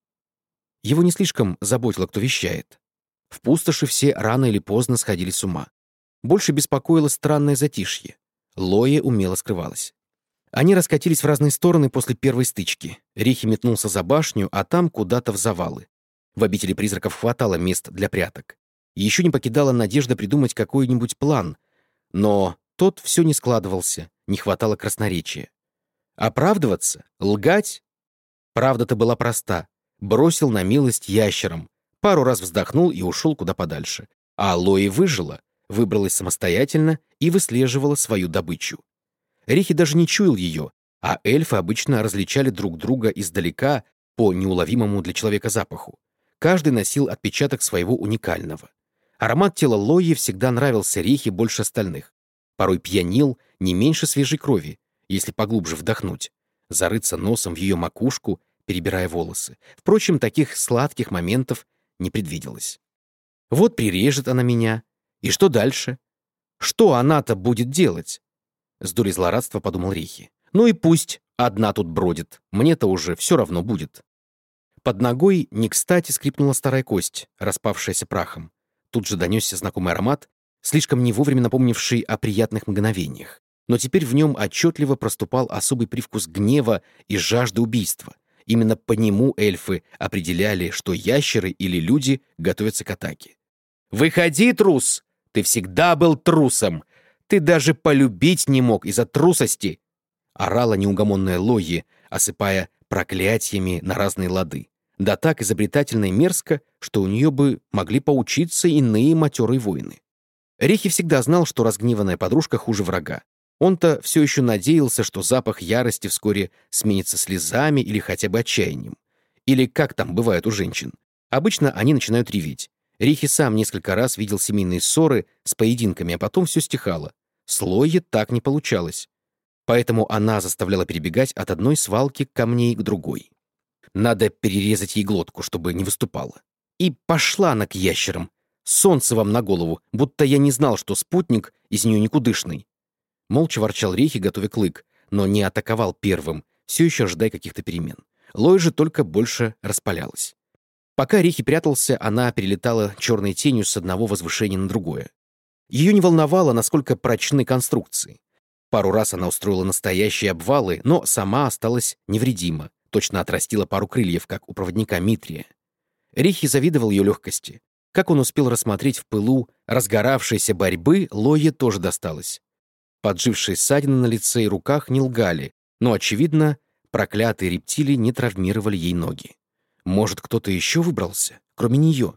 Его не слишком заботило, кто вещает. В пустоши все рано или поздно сходили с ума. Больше беспокоило странное затишье. Лоя умело скрывалась. Они раскатились в разные стороны после первой стычки. Рехи метнулся за башню, а там куда-то в завалы. В обители призраков хватало мест для пряток. Еще не покидала надежда придумать какой-нибудь план, но тот все не складывался, не хватало красноречия. Оправдываться? Лгать? Правда-то была проста. Бросил на милость ящерам, пару раз вздохнул и ушел куда подальше. А Лои выжила, выбралась самостоятельно и выслеживала свою добычу. Рехи даже не чуял ее, а эльфы обычно различали друг друга издалека по неуловимому для человека запаху. Каждый носил отпечаток своего уникального. Аромат тела Лои всегда нравился Рехи больше остальных. Порой пьянил не меньше свежей крови, если поглубже вдохнуть, зарыться носом в ее макушку, перебирая волосы. Впрочем, таких сладких моментов не предвиделось. Вот прирежет она меня. И что дальше? Что она-то будет делать? С долей злорадства подумал Рехи. Ну и пусть одна тут бродит. Мне-то уже все равно будет. Под ногой не кстати скрипнула старая кость, распавшаяся прахом. Тут же донесся знакомый аромат, слишком не вовремя напомнивший о приятных мгновениях. Но теперь в нем отчетливо проступал особый привкус гнева и жажды убийства. Именно по нему эльфы определяли, что ящеры или люди готовятся к атаке. «Выходи, трус! Ты всегда был трусом! Ты даже полюбить не мог из-за трусости!» Орала неугомонная Лои, осыпая проклятиями на разные лады. Да так изобретательно и мерзко, что у нее бы могли поучиться иные матерые воины. Рехи всегда знал, что разгневанная подружка хуже врага. Он-то все еще надеялся, что запах ярости вскоре сменится слезами или хотя бы отчаянием. Или как там бывает у женщин. Обычно они начинают реветь. Рехи сам несколько раз видел семейные ссоры с поединками, а потом все стихало. С Лойей так не получалось. Поэтому она заставляла перебегать от одной свалки камней к другой. Надо перерезать ей глотку, чтобы не выступала. И пошла она к ящерам. Солнце вам на голову, будто я не знал, что спутник из нее никудышный. Молча ворчал Рехи, готовя клык, но не атаковал первым, все еще ожидая каких-то перемен. Лой же только больше распалялась. Пока Рехи прятался, она перелетала черной тенью с одного возвышения на другое. Ее не волновало, насколько прочны конструкции. Пару раз она устроила настоящие обвалы, но сама осталась невредима, точно отрастила пару крыльев, как у проводника Митрия. Рехи завидовал ее легкости. Как он успел рассмотреть в пылу разгоравшейся борьбы, Лойе тоже досталось. Поджившие ссадины на лице и руках не лгали, но, очевидно, проклятые рептилии не травмировали ей ноги. Может, кто-то еще выбрался, кроме нее?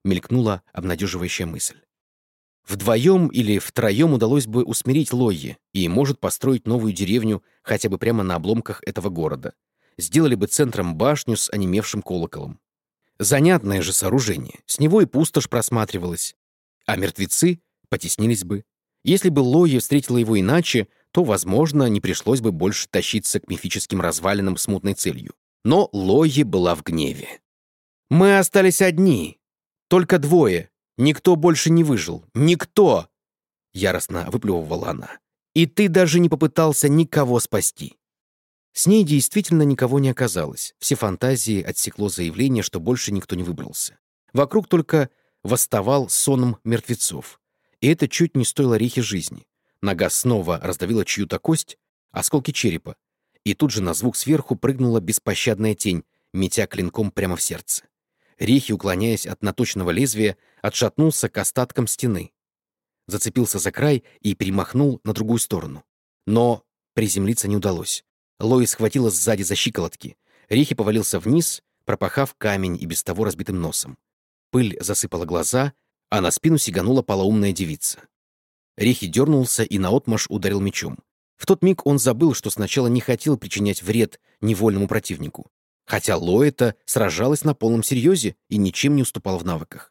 мелькнула обнадеживающая мысль. Вдвоем или втроем удалось бы усмирить Лойе и, может, построить новую деревню хотя бы прямо на обломках этого города. Сделали бы центром башню с онемевшим колоколом. Занятное же сооружение, с него и пустошь просматривалась. А мертвецы потеснились бы. Если бы Лойе встретила его иначе, то, возможно, не пришлось бы больше тащиться к мифическим развалинам с мутной целью. Но Лойе была в гневе. «Мы остались одни. Только двое. Никто больше не выжил. Никто!» Яростно выплевывала она. «И ты даже не попытался никого спасти». С ней действительно никого не оказалось. Все фантазии отсекло заявление, что больше никто не выбрался. Вокруг только восставал соном мертвецов. И это чуть не стоило Рихе жизни. Нога снова раздавила чью-то кость, осколки черепа. И тут же на звук сверху прыгнула беспощадная тень, метя клинком прямо в сердце. Рихи, уклоняясь от наточенного лезвия, отшатнулся к остаткам стены. Зацепился за край и перемахнул на другую сторону. Но приземлиться не удалось. Лои схватила сзади за щиколотки. Рихи повалился вниз, пропахав камень и без того разбитым носом. Пыль засыпала глаза, а на спину сиганула полоумная девица. Рихи дернулся и наотмашь ударил мечом. В тот миг он забыл, что сначала не хотел причинять вред невольному противнику. Хотя Лоэта сражалась на полном серьезе и ничем не уступала в навыках.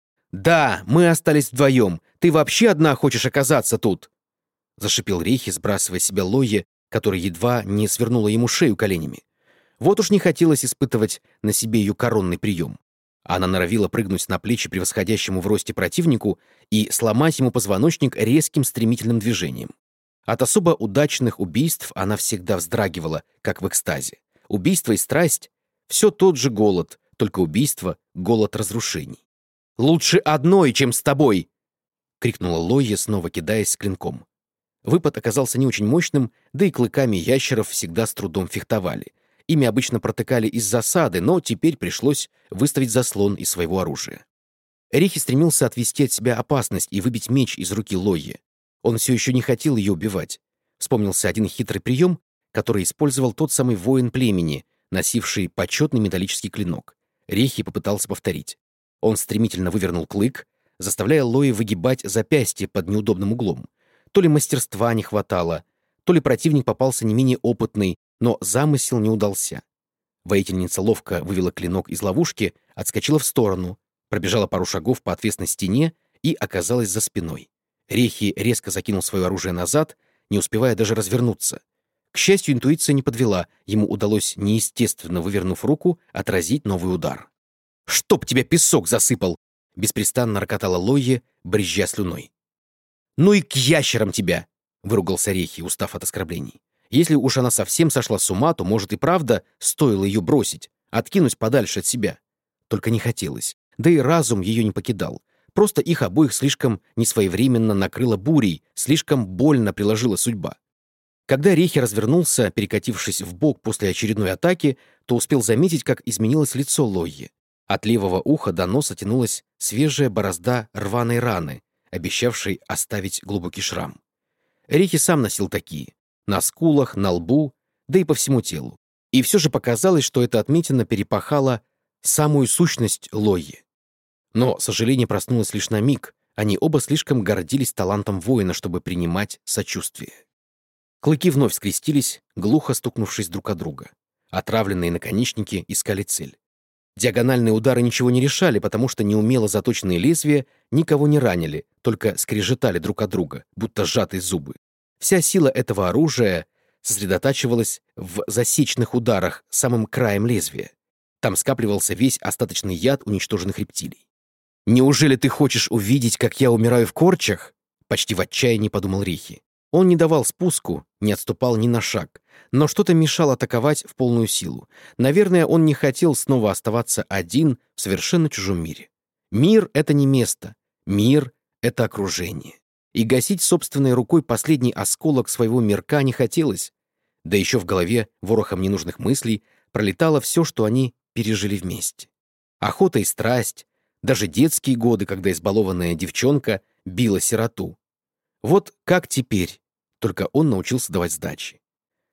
«Да, мы остались вдвоем. Ты вообще одна хочешь оказаться тут?» Зашипел Рихи, сбрасывая с себя Лойе, который едва не свернула ему шею коленями. Вот уж не хотелось испытывать на себе ее коронный прием. Она норовила прыгнуть на плечи превосходящему в росте противнику и сломать ему позвоночник резким стремительным движением. От особо удачных убийств она всегда вздрагивала, как в экстазе. Убийство и страсть — все тот же голод, только убийство — голод разрушений. «Лучше одной, чем с тобой!» — крикнула Лойя, снова кидаясь с клинком. Выпад оказался не очень мощным, да и клыками ящеров всегда с трудом фехтовали. Ими обычно протыкали из засады, но теперь пришлось выставить заслон из своего оружия. Рихи стремился отвести от себя опасность и выбить меч из руки Лойи. Он все еще не хотел ее убивать. Вспомнился один хитрый прием, который использовал тот самый воин племени, носивший почетный металлический клинок. Рихи попытался повторить. Он стремительно вывернул клык, заставляя Лойи выгибать запястье под неудобным углом. То ли мастерства не хватало, то ли противник попался не менее опытный, но замысел не удался. Воительница ловко вывела клинок из ловушки, отскочила в сторону, пробежала пару шагов по отвесной стене и оказалась за спиной. Рихи резко закинул свое оружие назад, не успевая даже развернуться. К счастью, интуиция не подвела, ему удалось, неестественно вывернув руку, отразить новый удар. «Чтоб тебя песок засыпал!» — беспрестанно рокотала Лойе, брызжа слюной. «Ну и к ящерам тебя!» — выругался Рихи, устав от оскорблений. Если уж она совсем сошла с ума, то, может, и правда стоило ее бросить, откинуть подальше от себя. Только не хотелось, да и разум ее не покидал. Просто их обоих слишком несвоевременно накрыло бурей, слишком больно приложила судьба. Когда Рихи развернулся, перекатившись вбок после очередной атаки, то успел заметить, как изменилось лицо Лойи. От левого уха до носа тянулась свежая борозда рваной раны, обещавшей оставить глубокий шрам. Рихи сам носил такие. На скулах, на лбу, да и по всему телу. И все же показалось, что эта отметина перепахала самую сущность Лойи. Но сожаление проснулось лишь на миг. Они оба слишком гордились талантом воина, чтобы принимать сочувствие. Клыки вновь скрестились, глухо стукнувшись друг о друга. Отравленные наконечники искали цель. Диагональные удары ничего не решали, потому что неумело заточенные лезвия никого не ранили, только скрежетали друг от друга, будто сжатые зубы. Вся сила этого оружия сосредотачивалась в засечных ударах самым краем лезвия. Там скапливался весь остаточный яд уничтоженных рептилий. «Неужели ты хочешь увидеть, как я умираю в корчах?» — почти в отчаянии подумал Рихи. Он не давал спуску, не отступал ни на шаг, но что-то мешало атаковать в полную силу. Наверное, он не хотел снова оставаться один в совершенно чужом мире. Мир — это не место, мир — это окружение. И гасить собственной рукой последний осколок своего мирка не хотелось. Да еще в голове ворохом ненужных мыслей пролетало все, что они пережили вместе. Охота и страсть, даже детские годы, когда избалованная девчонка била сироту. Вот как теперь, только он научился давать сдачи.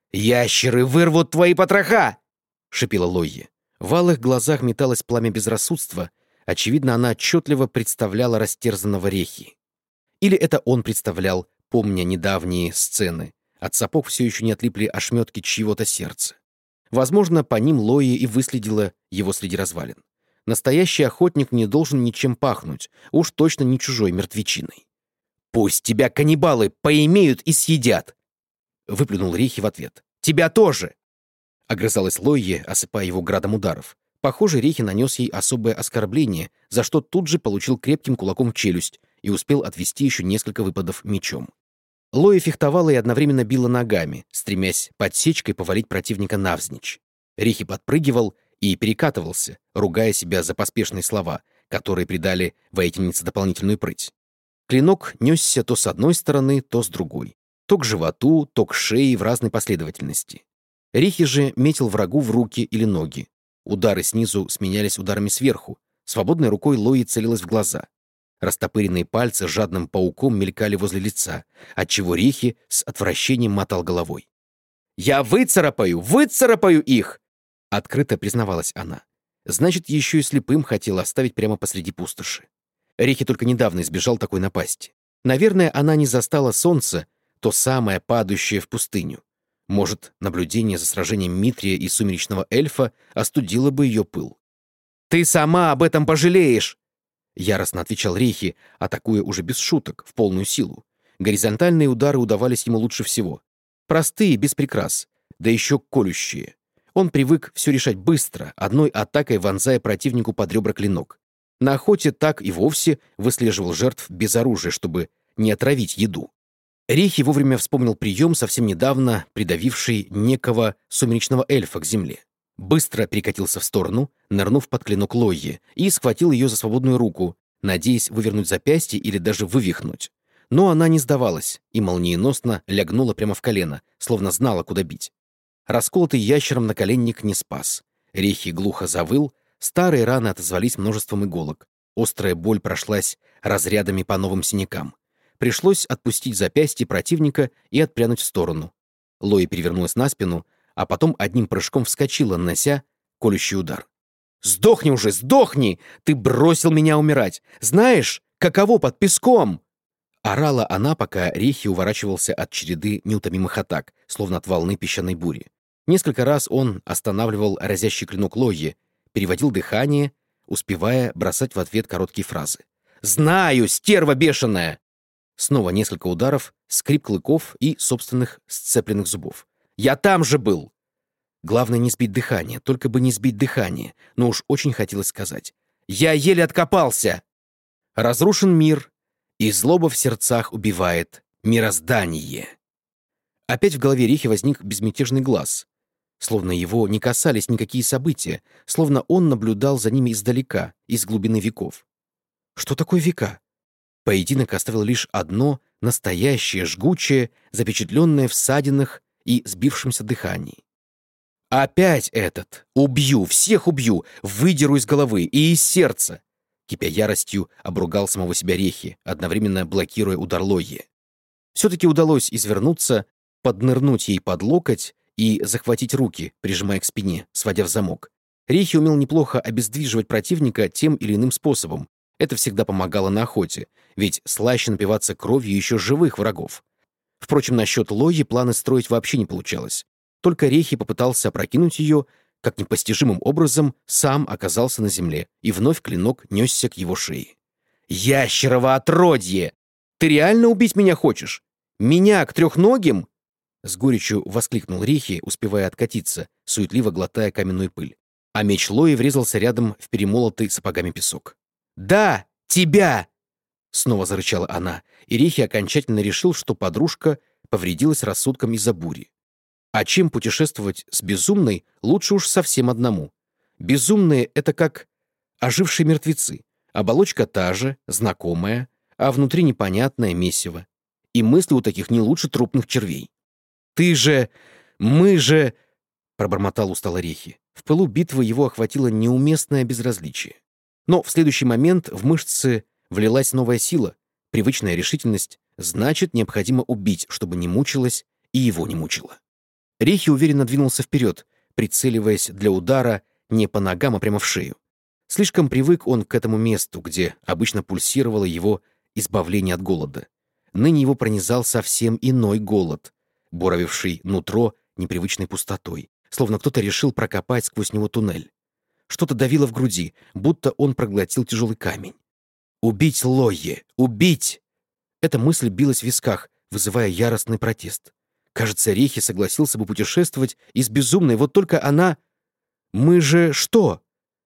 «Ящеры вырвут твои потроха!» — шипела Лойе. В алых глазах металось пламя безрассудства, Очевидно, она отчетливо представляла растерзанного Рехи. Или это он представлял, помня недавние сцены. От сапог все еще не отлипли ошметки чьего-то сердца. Возможно, по ним Лои и выследила его среди развалин. Настоящий охотник не должен ничем пахнуть, уж точно не чужой мертвечиной. «Пусть тебя каннибалы поимеют и съедят!» — выплюнул Рехи в ответ. «Тебя тоже!» — огрызалась Лойе, осыпая его градом ударов. Похоже, Рехи нанес ей особое оскорбление, за что тут же получил крепким кулаком в челюсть и успел отвести еще несколько выпадов мечом. Лоя фехтовала и одновременно била ногами, стремясь подсечкой повалить противника навзничь. Рехи подпрыгивал и перекатывался, ругая себя за поспешные слова, которые придали воительнице дополнительную прыть. Клинок несся то с одной стороны, то с другой. То к животу, то к шее в разной последовательности. Рехи же метил врагу в руки или ноги. Удары снизу сменялись ударами сверху. Свободной рукой Лои целилась в глаза. Растопыренные пальцы жадным пауком мелькали возле лица, отчего Рехи с отвращением мотал головой. «Я выцарапаю их!» — открыто признавалась она. Значит, еще и слепым хотела оставить прямо посреди пустоши. Рехи только недавно избежал такой напасти. Наверное, она не застала солнце, то самое, падающее в пустыню. Может, наблюдение за сражением Митрия и сумеречного эльфа остудило бы ее пыл. «Ты сама об этом пожалеешь!» Яростно отвечал Рехи, атакуя уже без шуток, в полную силу. Горизонтальные удары удавались ему лучше всего. Простые, без прикрас, да еще колющие. Он привык все решать быстро, одной атакой вонзая противнику под ребра клинок. На охоте так и вовсе выслеживал жертв без оружия, чтобы не отравить еду. Рехи вовремя вспомнил прием, совсем недавно придавивший некого сумеречного эльфа к земле. Быстро перекатился в сторону, нырнув под клинок Лойи, и схватил ее за свободную руку, надеясь вывернуть запястье или даже вывихнуть. Но она не сдавалась и молниеносно лягнула прямо в колено, словно знала, куда бить. Расколотый ящером наколенник не спас. Рехи глухо завыл, старые раны отозвались множеством иголок. Острая боль прошлась разрядами по новым синякам. Пришлось отпустить запястье противника и отпрянуть в сторону. Лои перевернулась на спину, а потом одним прыжком вскочила, нанося колющий удар. «Сдохни уже, сдохни! Ты бросил меня умирать! Знаешь, каково под песком!» Орала она, пока Рехи уворачивался от череды неутомимых атак, словно от волны песчаной бури. Несколько раз он останавливал разящий клинок Лойи, переводил дыхание, успевая бросать в ответ короткие фразы. «Знаю, стерва бешеная!» Снова несколько ударов, скрип клыков и собственных сцепленных зубов. «Я там же был!» Главное не сбить дыхание, только бы не сбить дыхание, но уж очень хотелось сказать. «Я еле откопался!» Разрушен мир, и злоба в сердцах убивает мироздание. Опять в голове Рехи возник безмятежный глаз, словно его не касались никакие события, словно он наблюдал за ними издалека, из глубины веков. Что такое века? Поединок оставил лишь одно настоящее, жгучее, запечатленное в ссадинах и сбившемся дыхании. «Опять этот! Убью! Всех убью! Выдеру из головы и из сердца!» Кипя яростью, обругал самого себя Рехи, одновременно блокируя удар Лойи. Все-таки удалось извернуться, поднырнуть ей под локоть и захватить руки, прижимая к спине, сводя в замок. Рехи умел неплохо обездвиживать противника тем или иным способом. Это всегда помогало на охоте, ведь слаще напиваться кровью еще живых врагов. Впрочем, насчет Лойи планы строить вообще не получалось. Только Рехи попытался опрокинуть ее, как непостижимым образом сам оказался на земле, и вновь клинок несся к его шее. «Ящерово отродье! Ты реально убить меня хочешь? Меня к трехногим?» С горечью воскликнул Рехи, успевая откатиться, суетливо глотая каменную пыль. А меч Лои врезался рядом в перемолотый сапогами песок. «Да, тебя!» Снова зарычала она, и Рехи окончательно решил, что подружка повредилась рассудком из-за бури. А чем путешествовать с безумной, лучше уж совсем одному. Безумные — это как ожившие мертвецы. Оболочка та же, знакомая, а внутри непонятное месиво. И мысли у таких не лучше трупных червей. «Ты же... мы же...» — пробормотал устало Рехи. В пылу битвы его охватило неуместное безразличие. Но в следующий момент в мышцы влилась новая сила, привычная решительность. Значит, необходимо убить, чтобы не мучилась и его не мучила. Рехи уверенно двинулся вперед, прицеливаясь для удара не по ногам, а прямо в шею. Слишком привык он к этому месту, где обычно пульсировало его избавление от голода. Ныне его пронизал совсем иной голод, буравивший нутро непривычной пустотой, словно кто-то решил прокопать сквозь него туннель. Что-то давило в груди, будто он проглотил тяжелый камень. «Убить Лойе! Убить!» Эта мысль билась в висках, вызывая яростный протест. Кажется, Рехи согласился бы путешествовать и с безумной, вот только она... «Мы же что?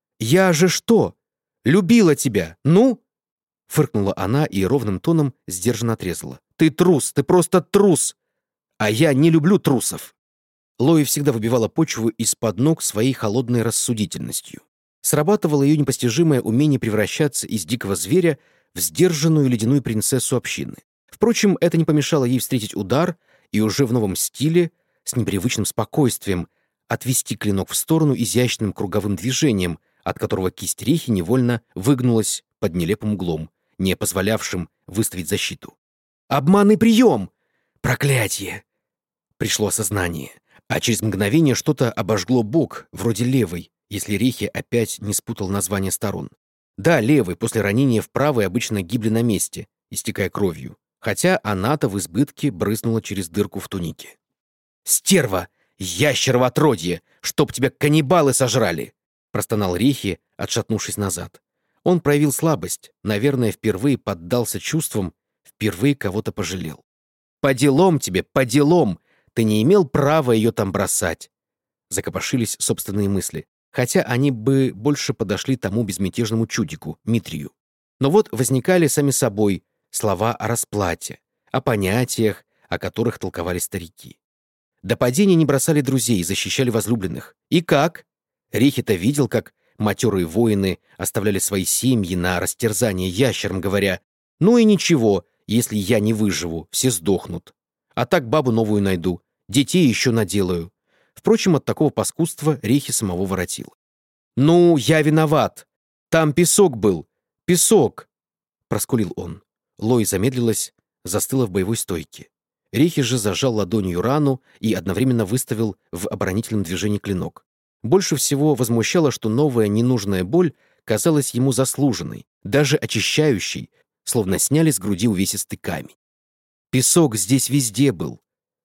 Я же что? Любила тебя, ну?» Фыркнула она и ровным тоном сдержанно отрезала. «Ты трус, ты просто трус! А я не люблю трусов!» Лои всегда выбивала почву из-под ног своей холодной рассудительностью. Срабатывало ее непостижимое умение превращаться из дикого зверя в сдержанную ледяную принцессу общины. Впрочем, это не помешало ей встретить удар и уже в новом стиле, с непривычным спокойствием, отвести клинок в сторону изящным круговым движением, от которого кисть Рехи невольно выгнулась под нелепым углом, не позволявшим выставить защиту. «Обманный прием! Проклятие!» Пришло осознание, а через мгновение что-то обожгло бок, вроде левой, если Рехи опять не спутал название сторон. Да, левый после ранения в правой обычно гибли на месте, истекая кровью, хотя она-то в избытке брызнула через дырку в тунике. «Стерва! Ящерово отродье! Чтоб тебя каннибалы сожрали!» простонал Рехи, отшатнувшись назад. Он проявил слабость, наверное, впервые поддался чувствам, впервые кого-то пожалел. «По делам тебе, по делам! Ты не имел права ее там бросать!» Закопошились собственные мысли, хотя они бы больше подошли тому безмятежному чудику, Митрию. Но вот возникали сами собой слова о расплате, о понятиях, о которых толковали старики. До падения не бросали друзей, защищали возлюбленных. И как? Рехи-то видел, как матерые воины оставляли свои семьи на растерзание ящерам, говоря: «Ну и ничего, если я не выживу, все сдохнут. А так бабу новую найду, детей еще наделаю». Впрочем, от такого паскудства Рехи самого воротило. «Ну, я виноват. Там песок был. Песок!» — проскулил он. Лои замедлилась, застыла в боевой стойке. Рехи же зажал ладонью рану и одновременно выставил в оборонительном движении клинок. Больше всего возмущало, что новая ненужная боль казалась ему заслуженной, даже очищающей, словно сняли с груди увесистый камень. «Песок здесь везде был.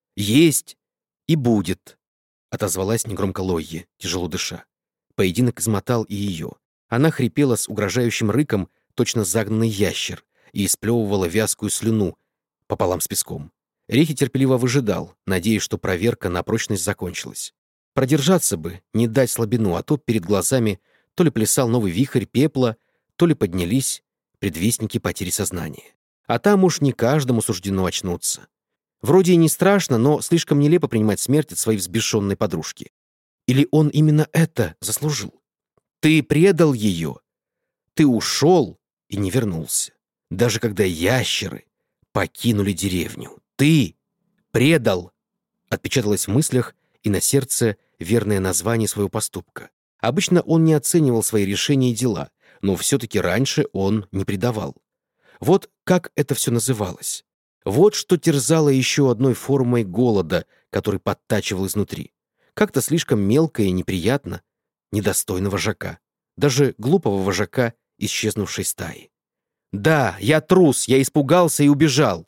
Есть и будет», — отозвалась негромко Лойе, тяжело дыша. Поединок измотал и ее. Она хрипела с угрожающим рыком, точно загнанный ящер, и сплевывала вязкую слюну пополам с песком. Рехи терпеливо выжидал, надеясь, что проверка на прочность закончилась. Продержаться бы, не дать слабину, а то перед глазами то ли плясал новый вихрь пепла, то ли поднялись предвестники потери сознания. А там уж не каждому суждено очнуться. Вроде и не страшно, но слишком нелепо принимать смерть от своей взбешенной подружки. Или он именно это заслужил? Ты предал ее. Ты ушел и не вернулся. Даже когда ящеры покинули деревню. Ты предал. Отпечаталось в мыслях и на сердце верное название своего поступка. Обычно он не оценивал свои решения и дела, но все-таки раньше он не предавал. Вот как это все называлось. Вот что терзало еще одной формой голода, который подтачивал изнутри. Как-то слишком мелко и неприятно, недостойно вожака. Даже глупого вожака исчезнувшей стаи. «Да, я трус, я испугался и убежал».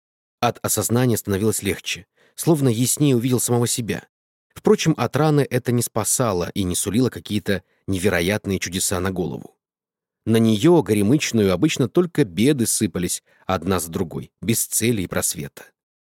От осознания становилось легче, словно яснее увидел самого себя. Впрочем, от раны это не спасало и не сулило какие-то невероятные чудеса на голову. На нее, горемычную, обычно только беды сыпались одна за другой, без цели и просвета.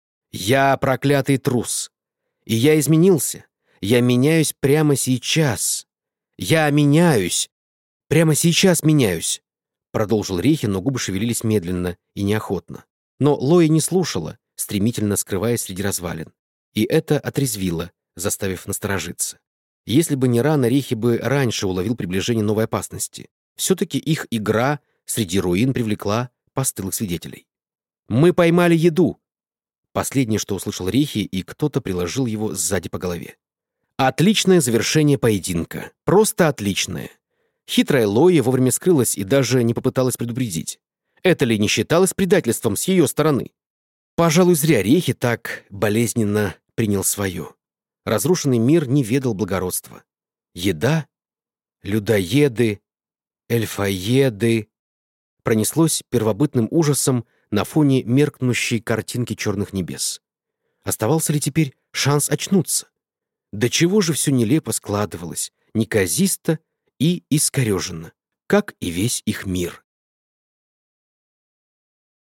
«Я проклятый трус, и я изменился. Я меняюсь прямо сейчас. Я меняюсь. Прямо сейчас меняюсь», — продолжил Рехи, но губы шевелились медленно и неохотно. Но Лои не слушала, стремительно скрываясь среди развалин. И это отрезвило, заставив насторожиться. Если бы не рана, Рехи бы раньше уловил приближение новой опасности. Все-таки их игра среди руин привлекла постылых свидетелей. «Мы поймали еду!» Последнее, что услышал Рехи, и кто-то приложил его сзади по голове. Отличное завершение поединка. Просто отличное. Хитрая Лои вовремя скрылась и даже не попыталась предупредить. Это ли не считалось предательством с ее стороны? Пожалуй, зря Рехи так болезненно принял свое. Разрушенный мир не ведал благородства. Еда? Людоеды? эльфоеды!» Пронеслось первобытным ужасом на фоне меркнущей картинки черных небес. Оставался ли теперь шанс очнуться? До чего же все нелепо складывалось, неказисто и искореженно, как и весь их мир.